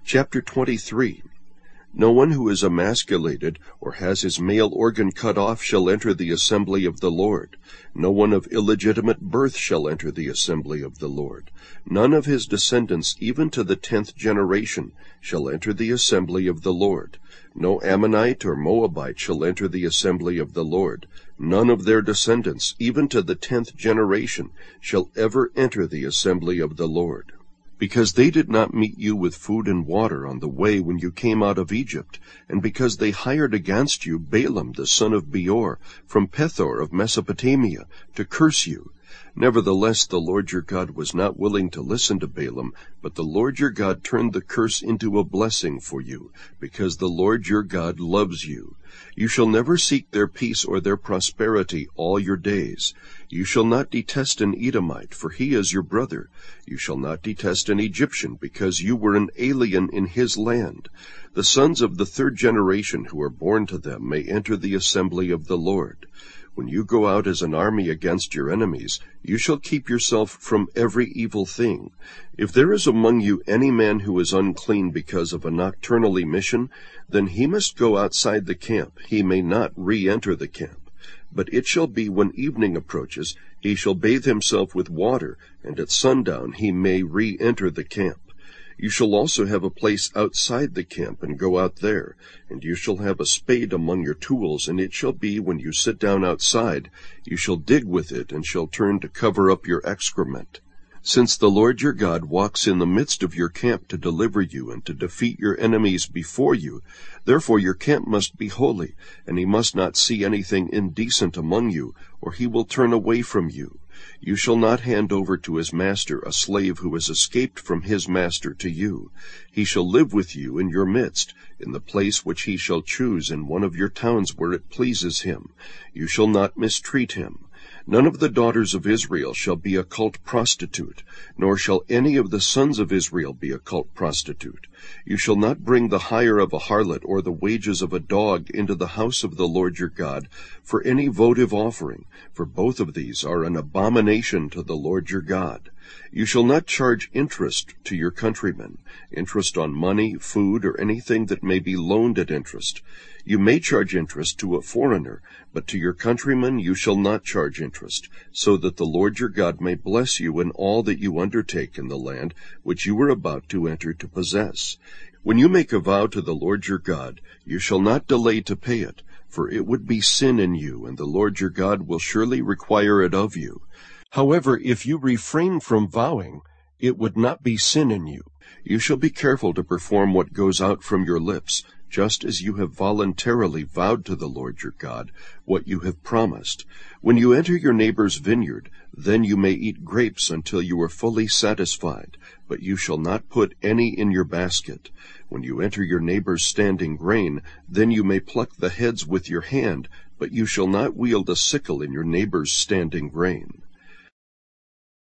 Chapter 23. No one who is emasculated or has his male organ cut off shall enter the assembly of the Lord. No one of illegitimate birth shall enter the assembly of the Lord. None of his descendants, even to the 10th generation, shall enter the assembly of the Lord. No Ammonite or Moabite shall enter the assembly of the Lord. None of their descendants, even to the 10th generation, shall ever enter the assembly of the Lord. Because they did not meet you with food and water on the way when you came out of Egypt, and because they hired against you Balaam the son of Beor from Pethor of Mesopotamia to curse you. Nevertheless, the Lord your God was not willing to listen to Balaam, but the Lord your God turned the curse into a blessing for you, because the Lord your God loves you. You shall never seek their peace or their prosperity all your days. You shall not detest an Edomite, for he is your brother. You shall not detest an Egyptian, because you were an alien in his land. The sons of the 3rd generation who are born to them may enter the assembly of the Lord. When you go out as an army against your enemies, you shall keep yourself from every evil thing. If there is among you any man who is unclean because of a nocturnal emission, then he must go outside the camp. He may not re-enter the camp. But it shall be when evening approaches, he shall bathe himself with water, and at sundown he may re-enter the camp. You shall also have a place outside the camp, and go out there. And you shall have a spade among your tools, and it shall be, when you sit down outside, you shall dig with it, and shall turn to cover up your excrement. Since the Lord your God walks in the midst of your camp to deliver you, and to defeat your enemies before you, therefore your camp must be holy, and he must not see anything indecent among you, or he will turn away from you. You shall not hand over to his master a slave who has escaped from his master to you. He shall live with you in your midst, in the place which he shall choose in one of your towns where it pleases him. You shall not mistreat him. None of the daughters of Israel shall be a cult prostitute, nor shall any of the sons of Israel be a cult prostitute. You shall not bring the hire of a harlot or the wages of a dog into the house of the Lord your God for any votive offering, for both of these are an abomination to the Lord your God. You shall not charge interest to your countrymen, interest on money, food, or anything that may be loaned at interest. You may charge interest to a foreigner, but to your countrymen you shall not charge interest, so that the Lord your God may bless you in all that you undertake in the land which you are about to enter to possess. When you make a vow to the Lord your God, you shall not delay to pay it, for it would be sin in you, and the Lord your God will surely require it of you. However, if you refrain from vowing, it would not be sin in you. You shall be careful to perform what goes out from your lips, just as you have voluntarily vowed to the Lord your God what you have promised. When you enter your neighbor's vineyard, then you may eat grapes until you are fully satisfied, but you shall not put any in your basket. When you enter your neighbor's standing grain, then you may pluck the heads with your hand, but you shall not wield a sickle in your neighbor's standing grain.